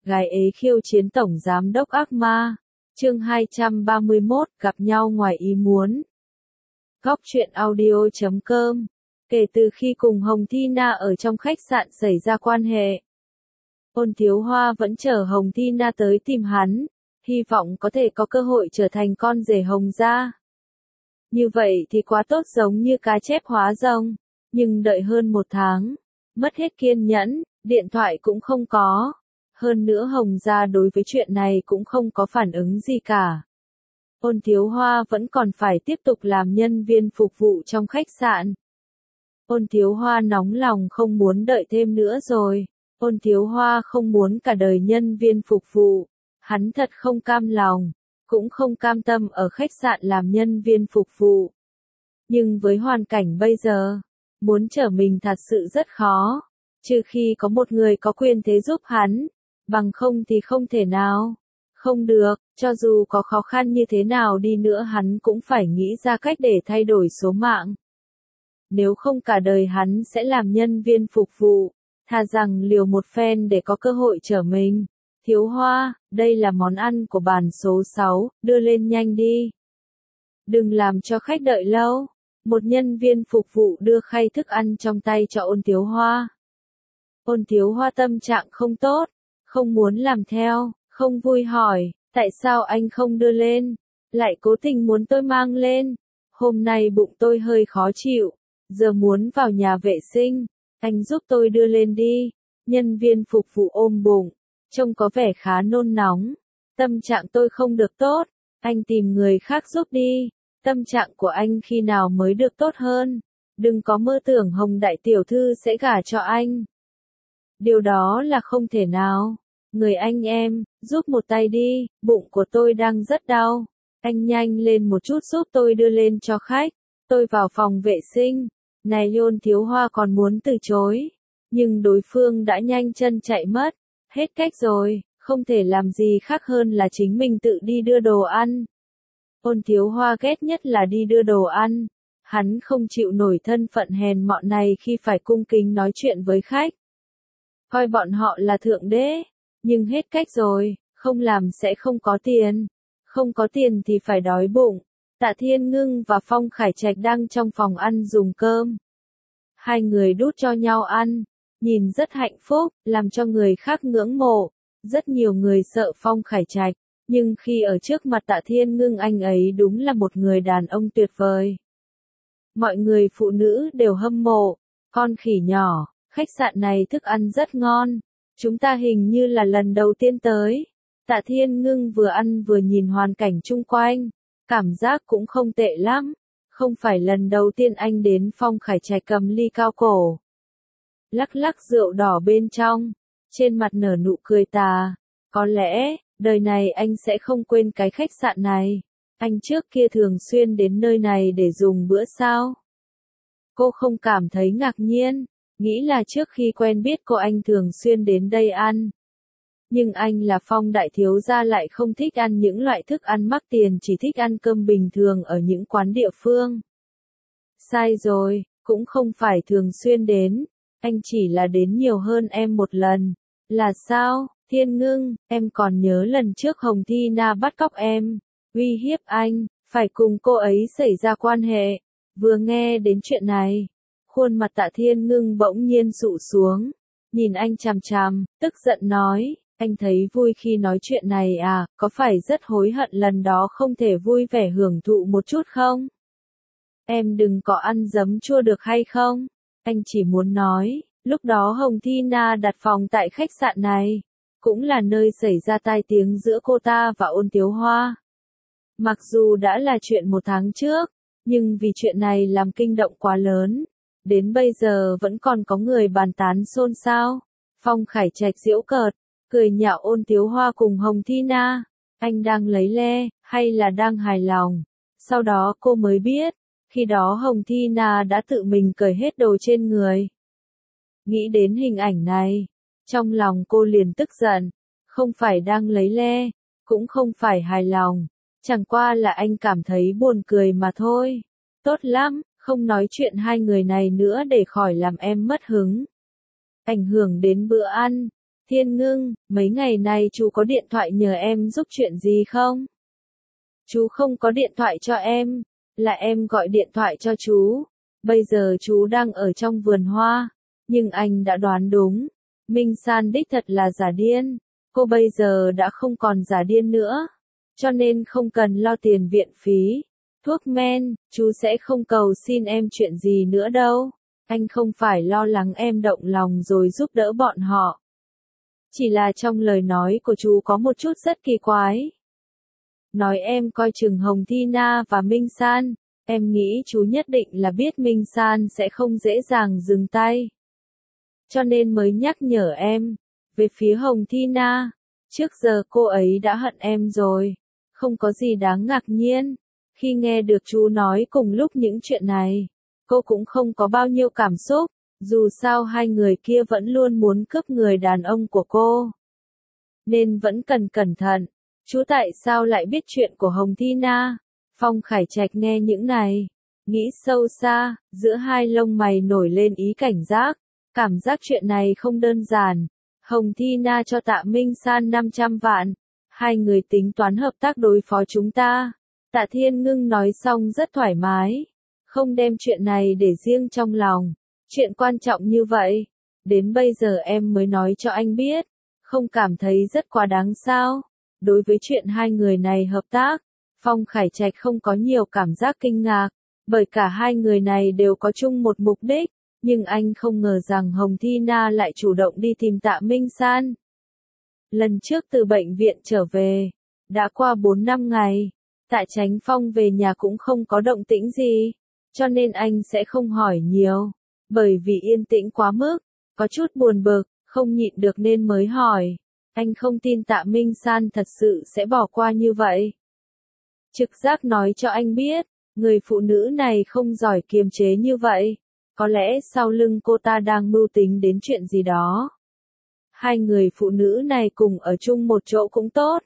Gái ế khiêu chiến tổng giám đốc ác ma. Chương 231, gặp nhau ngoài ý muốn. Góc truyện audio.com. Kể từ khi cùng Hồng Thi Na ở trong khách sạn xảy ra quan hệ, Ôn Thiếu Hoa vẫn chờ Hồng Thi Na tới tìm hắn, hy vọng có thể có cơ hội trở thành con rể Hồng gia. Như vậy thì quá tốt, giống như cá chép hóa rồng, nhưng đợi hơn 1 tháng, mất hết kiên nhẫn, điện thoại cũng không có. Hơn nữa Hồng gia đối với chuyện này cũng không có phản ứng gì cả. Ôn Thiếu Hoa vẫn còn phải tiếp tục làm nhân viên phục vụ trong khách sạn. Ôn Thiếu Hoa nóng lòng không muốn đợi thêm nữa rồi. Ôn Thiếu Hoa không muốn cả đời nhân viên phục vụ. Hắn thật không cam lòng, cũng không cam tâm ở khách sạn làm nhân viên phục vụ. Nhưng với hoàn cảnh bây giờ, muốn trở mình thật sự rất khó, trừ khi có một người có quyền thế giúp hắn, bằng không thì không thể nào. Không được, cho dù có khó khăn như thế nào đi nữa hắn cũng phải nghĩ ra cách để thay đổi số mạng. Nếu không cả đời hắn sẽ làm nhân viên phục vụ, thà rằng liều một phen để có cơ hội trở mình. Thiếu Hoa, đây là món ăn của bàn số 6, đưa lên nhanh đi. Đừng làm cho khách đợi lâu. Một nhân viên phục vụ đưa khay thức ăn trong tay cho Ôn Thiếu Hoa. Ôn Thiếu Hoa tâm trạng không tốt, không muốn làm theo, không vui hỏi, tại sao anh không đưa lên, lại cố tình muốn tôi mang lên. Hôm nay bụng tôi hơi khó chịu, giờ muốn vào nhà vệ sinh, anh giúp tôi đưa lên đi. Nhân viên phục vụ ôm bụng, trông có vẻ khá nôn nóng. Tâm trạng tôi không được tốt, anh tìm người khác giúp đi. Tâm trạng của anh khi nào mới được tốt hơn? Đừng có mơ tưởng Hồng đại tiểu thư sẽ gả cho anh. Điều đó là không thể nào. Người anh em, giúp một tay đi, bụng của tôi đang rất đau. Anh nhanh lên một chút giúp tôi đưa lên cho khách. Tôi vào phòng vệ sinh. Này Ôn Thiếu Hoa còn muốn từ chối, nhưng đối phương đã nhanh chân chạy mất. Hết cách rồi, không thể làm gì khác hơn là chính mình tự đi đưa đồ ăn. Ôn Thiếu Hoa ghét nhất là đi đưa đồ ăn. Hắn không chịu nổi thân phận hèn mọn này khi phải cung kính nói chuyện với khách. Coi bọn họ là thượng đế, nhưng hết cách rồi, không làm sẽ không có tiền. Không có tiền thì phải đói bụng. Tạ Thiên Ngưng và Phong Khải Trạch đang trong phòng ăn dùng cơm. Hai người đút cho nhau ăn, nhìn rất hạnh phúc, làm cho người khác ngưỡng mộ. Rất nhiều người sợ Phong Khải Trạch, nhưng khi ở trước mặt Tạ Thiên Ngưng anh ấy đúng là một người đàn ông tuyệt vời. Mọi người phụ nữ đều hâm mộ. Con khỉ nhỏ, khách sạn này thức ăn rất ngon. Chúng ta hình như là lần đầu tiên tới. Tạ Thiên Ngưng vừa ăn vừa nhìn hoàn cảnh chung quanh. Cảm giác cũng không tệ lắm. Không phải lần đầu tiên anh đến. Phong Khải Trạch cầm ly cao cổ, lắc lắc rượu đỏ bên trong, trên mặt nở nụ cười tà. Có lẽ, đời này anh sẽ không quên cái khách sạn này. Anh trước kia thường xuyên đến nơi này để dùng bữa sao? Cô không cảm thấy ngạc nhiên, nghĩ là trước khi quen biết cô anh thường xuyên đến đây ăn. Nhưng anh là Phong đại thiếu gia lại không thích ăn những loại thức ăn mắc tiền, chỉ thích ăn cơm bình thường ở những quán địa phương. Sai rồi, cũng không phải thường xuyên đến, anh chỉ là đến nhiều hơn em một lần. Là sao, Thiên Ngưng, em còn nhớ lần trước Hồng Thi Na bắt cóc em, uy hiếp anh, phải cùng cô ấy xảy ra quan hệ. Vừa nghe đến chuyện này, khuôn mặt Tạ Thiên Ngưng bỗng nhiên sụ xuống, nhìn anh chằm chằm, tức giận nói, anh thấy vui khi nói chuyện này à, có phải rất hối hận lần đó không thể vui vẻ hưởng thụ một chút không? Em đừng có ăn giấm chua được hay không? Anh chỉ muốn nói, lúc đó Hồng Thi Na đặt phòng tại khách sạn này, cũng là nơi xảy ra tai tiếng giữa cô ta và Ôn Thiếu Hoa. Mặc dù đã là chuyện 1 tháng trước, nhưng vì chuyện này làm kinh động quá lớn, đến bây giờ vẫn còn có người bàn tán xôn xao. Phong Khải Trạch giễu cợt, cười nhạo Ôn Thiếu Hoa cùng Hồng Thi Na. Anh đang lấy le, hay là đang hài lòng? Sau đó cô mới biết, khi đó Hồng Thi Na đã tự mình cởi hết đồ trên người. Nghĩ đến hình ảnh này, trong lòng cô liền tức giận. Không phải đang lấy le, cũng không phải hài lòng, chẳng qua là anh cảm thấy buồn cười mà thôi. Tốt lắm, không nói chuyện hai người này nữa để khỏi làm em mất hứng, ảnh hưởng đến bữa ăn. Thiên Ngưng, mấy ngày nay chú có điện thoại nhờ em giúp chuyện gì không? Chú không có điện thoại cho em, là em gọi điện thoại cho chú. Bây giờ chú đang ở trong vườn hoa, nhưng anh đã đoán đúng. Minh San đích thật là giả điên. Cô bây giờ đã không còn giả điên nữa, cho nên không cần lo tiền viện phí, thuốc men, chú sẽ không cầu xin em chuyện gì nữa đâu. Anh không phải lo lắng em động lòng rồi giúp đỡ bọn họ. Chỉ là trong lời nói của chú có một chút rất kỳ quái. Nói em coi chừng Hồng Thi Na và Minh San, em nghĩ chú nhất định là biết Minh San sẽ không dễ dàng dừng tay. Cho nên mới nhắc nhở em. Về phía Hồng Thi Na, trước giờ cô ấy đã hận em rồi, không có gì đáng ngạc nhiên. Khi nghe được chú nói cùng lúc những chuyện này, cô cũng không có bao nhiêu cảm xúc, dù sao hai người kia vẫn luôn muốn cướp người đàn ông của cô. Nên vẫn cần cẩn thận. Chú tại sao lại biết chuyện của Hồng Thi Na? Phong Khải Trạch nghe những này, nghĩ sâu xa, giữa hai lông mày nổi lên ý cảnh giác, cảm giác chuyện này không đơn giản. Hồng Thi Na cho Tạ Minh San 500 vạn, hai người tính toán hợp tác đối phó chúng ta. Tạ Thiên Ngưng nói xong rất thoải mái, không đem chuyện này để riêng trong lòng. Chuyện quan trọng như vậy, đến bây giờ em mới nói cho anh biết, không cảm thấy rất quá đáng sao? Đối với chuyện hai người này hợp tác, Phong Khải Trạch không có nhiều cảm giác kinh ngạc, bởi cả hai người này đều có chung một mục đích, nhưng anh không ngờ rằng Hồng Thi Na lại chủ động đi tìm Tạ Minh San. Lần trước từ bệnh viện trở về, đã qua 4-5 ngày, Tạ Chánh Phong về nhà cũng không có động tĩnh gì, cho nên anh sẽ không hỏi nhiều, bởi vì yên tĩnh quá mức, có chút buồn bực, không nhịn được nên mới hỏi. Anh không tin Tạ Minh San thật sự sẽ bỏ qua như vậy. Trực giác nói cho anh biết, người phụ nữ này không giỏi kiềm chế như vậy. Có lẽ sau lưng cô ta đang mưu tính đến chuyện gì đó. Hai người phụ nữ này cùng ở chung một chỗ cũng tốt.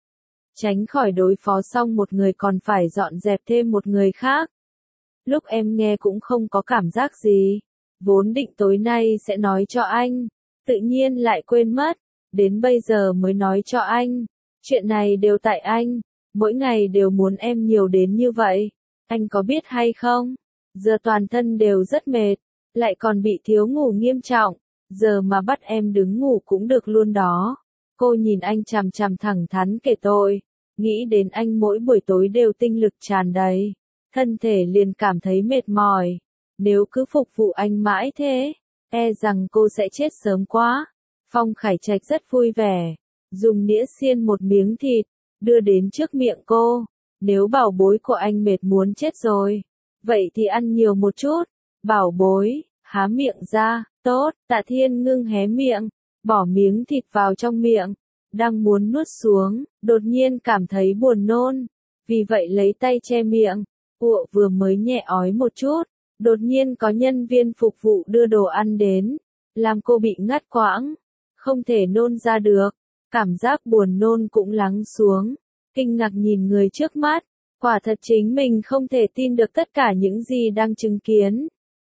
Tránh khỏi đối phó xong một người còn phải dọn dẹp thêm một người khác. Lúc em nghe cũng không có cảm giác gì. Vốn định tối nay sẽ nói cho anh, tự nhiên lại quên mất. Đến bây giờ mới nói cho anh. Chuyện này đều tại anh. Mỗi ngày đều muốn em nhiều đến như vậy. Anh có biết hay không? Giờ toàn thân đều rất mệt. Lại còn bị thiếu ngủ nghiêm trọng. Giờ mà bắt em đứng ngủ cũng được luôn đó. Cô nhìn anh chằm chằm thẳng thắn kể tội. Nghĩ đến anh mỗi buổi tối đều tinh lực tràn đầy. Thân thể liền cảm thấy mệt mỏi. Nếu cứ phục vụ anh mãi thế, e rằng cô sẽ chết sớm quá. Phong Khải Trạch rất vui vẻ, dùng đĩa xiên một miếng thịt, đưa đến trước miệng cô. Nếu bảo bối của anh mệt muốn chết rồi, vậy thì ăn nhiều một chút. Bảo bối, há miệng ra, tốt. Tạ Thiên Ngưng hé miệng, bỏ miếng thịt vào trong miệng, đang muốn nuốt xuống, đột nhiên cảm thấy buồn nôn, vì vậy lấy tay che miệng. Vừa mới nhẹ ói một chút, đột nhiên có nhân viên phục vụ đưa đồ ăn đến, làm cô bị ngắt quãng, không thể nôn ra được, cảm giác buồn nôn cũng lắng xuống, kinh ngạc nhìn người trước mắt, quả thật chính mình không thể tin được tất cả những gì đang chứng kiến.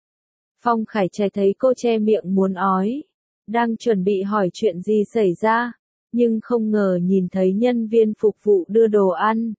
Phong Khải Trạch thấy cô che miệng muốn ói, đang chuẩn bị hỏi chuyện gì xảy ra, nhưng không ngờ nhìn thấy nhân viên phục vụ đưa đồ ăn.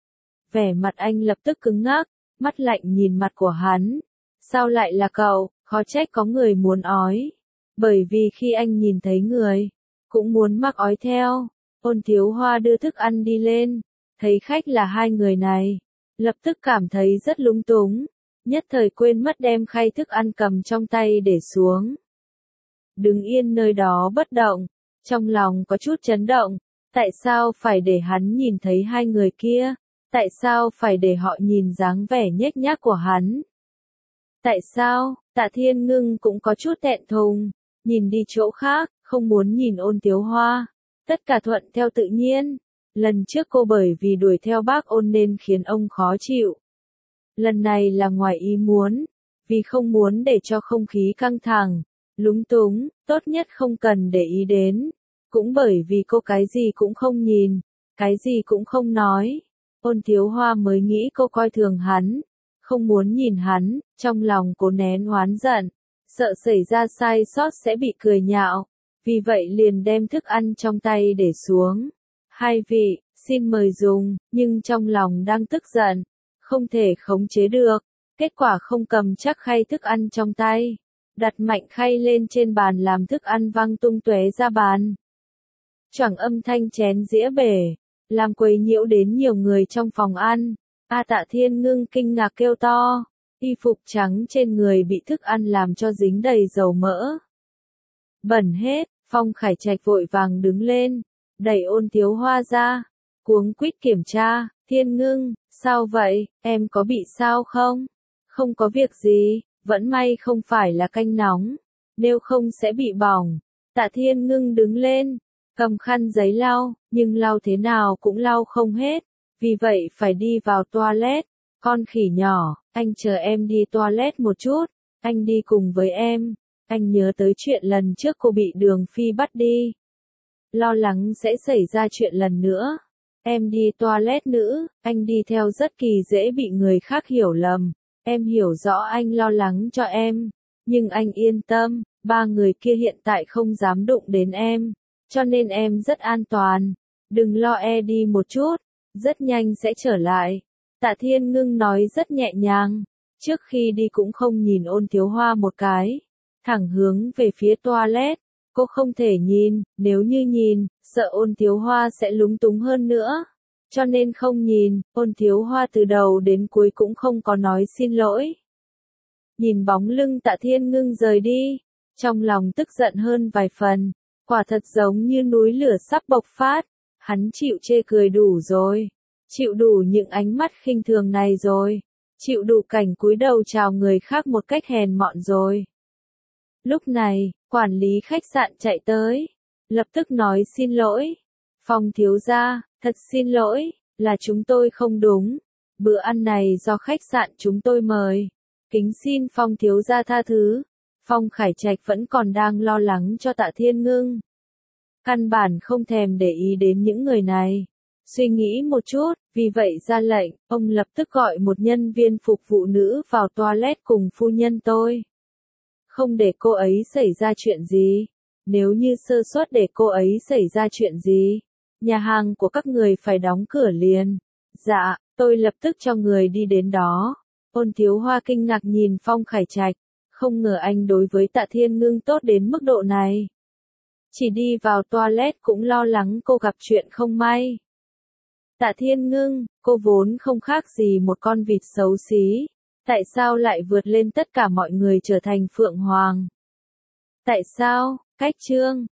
Vẻ mặt anh lập tức cứng ngắc, mắt lạnh nhìn mặt của hắn. Sao lại là cậu? Khó trách có người muốn ói. Bởi vì khi anh nhìn thấy người, cũng muốn mắc ói theo. Ôn Thiếu Hoa đưa thức ăn đi lên, thấy khách là hai người này, lập tức cảm thấy rất lúng túng, nhất thời quên mất đem khay thức ăn cầm trong tay để xuống. Đứng yên nơi đó bất động, trong lòng có chút chấn động, tại sao phải để hắn nhìn thấy hai người kia? Tại sao phải để họ nhìn dáng vẻ nhếch nhác của hắn? Tại sao? Tạ Thiên Ngưng cũng có chút thẹn thùng, nhìn đi chỗ khác, không muốn nhìn Ôn Thiếu Hoa. Tất cả thuận theo tự nhiên. Lần trước cô bởi vì đuổi theo bác Ôn nên khiến ông khó chịu. Lần này là ngoài ý muốn, vì không muốn để cho không khí căng thẳng, lúng túng, tốt nhất không cần để ý đến. Cũng bởi vì cô cái gì cũng không nhìn, cái gì cũng không nói. Ôn Thiếu Hoa mới nghĩ cô coi thường hắn, không muốn nhìn hắn, trong lòng cô nén oán giận, sợ xảy ra sai sót sẽ bị cười nhạo, vì vậy liền đem thức ăn trong tay để xuống. Hai vị, xin mời dùng, nhưng trong lòng đang tức giận, không thể khống chế được, kết quả không cầm chắc khay thức ăn trong tay, đặt mạnh khay lên trên bàn làm thức ăn văng tung tóe ra bàn. Choảng âm thanh chén dĩa bể, làm quấy nhiễu đến nhiều người trong phòng ăn. Tạ Thiên Ngưng kinh ngạc kêu to, y phục trắng trên người bị thức ăn làm cho dính đầy dầu mỡ. Bẩn hết, Phong Khải Trạch vội vàng đứng lên, đẩy Ôn Thiếu Hoa ra, cuống quýt kiểm tra, Thiên Ngưng, sao vậy, em có bị sao không? Không có việc gì, vẫn may không phải là canh nóng, nếu không sẽ bị bỏng. Tạ Thiên Ngưng đứng lên, cầm khăn giấy lau, nhưng lau thế nào cũng lau không hết, vì vậy phải đi vào toilet. Con khỉ nhỏ, anh chờ em đi toilet một chút, anh đi cùng với em. Anh nhớ tới chuyện lần trước cô bị Đường Phi bắt đi. Lo lắng sẽ xảy ra chuyện lần nữa. Em đi toilet nữ, anh đi theo rất kỳ dễ bị người khác hiểu lầm. Em hiểu rõ anh lo lắng cho em, nhưng anh yên tâm, ba người kia hiện tại không dám đụng đến em, cho nên em rất an toàn. Đừng lo, đi một chút, rất nhanh sẽ trở lại. Tạ Thiên Ngưng nói rất nhẹ nhàng, trước khi đi cũng không nhìn Ôn Thiếu Hoa một cái, thẳng hướng về phía toilet. Cô không thể nhìn, nếu như nhìn, sợ Ôn Thiếu Hoa sẽ lúng túng hơn nữa. Cho nên không nhìn, Ôn Thiếu Hoa từ đầu đến cuối cũng không có nói xin lỗi. Nhìn bóng lưng Tạ Thiên Ngưng rời đi, trong lòng tức giận hơn vài phần, quả thật giống như núi lửa sắp bộc phát. Hắn chịu chê cười đủ rồi, chịu đủ những ánh mắt khinh thường này rồi, chịu đủ cảnh cúi đầu chào người khác một cách hèn mọn rồi. Lúc này, quản lý khách sạn chạy tới, lập tức nói xin lỗi. Phong thiếu gia, thật xin lỗi, là chúng tôi không đúng. Bữa ăn này do khách sạn chúng tôi mời. Kính xin Phong thiếu gia tha thứ. Phong Khải Trạch vẫn còn đang lo lắng cho Tạ Thiên Ngưng. Căn bản không thèm để ý đến những người này. Suy nghĩ một chút, vì vậy ra lệnh, ông lập tức gọi một nhân viên phục vụ nữ vào toilet cùng phu nhân tôi. Không để cô ấy xảy ra chuyện gì. Nếu như sơ suất để cô ấy xảy ra chuyện gì, nhà hàng của các người phải đóng cửa liền. Dạ, tôi lập tức cho người đi đến đó. Ôn Thiếu Hoa kinh ngạc nhìn Phong Khải Trạch, không ngờ anh đối với Tạ Thiên Ngưng tốt đến mức độ này. Chỉ đi vào toilet cũng lo lắng cô gặp chuyện không may. Tạ Thiên Ngưng, cô vốn không khác gì một con vịt xấu xí, tại sao lại vượt lên tất cả mọi người trở thành Phượng Hoàng? Tại sao? Cách chương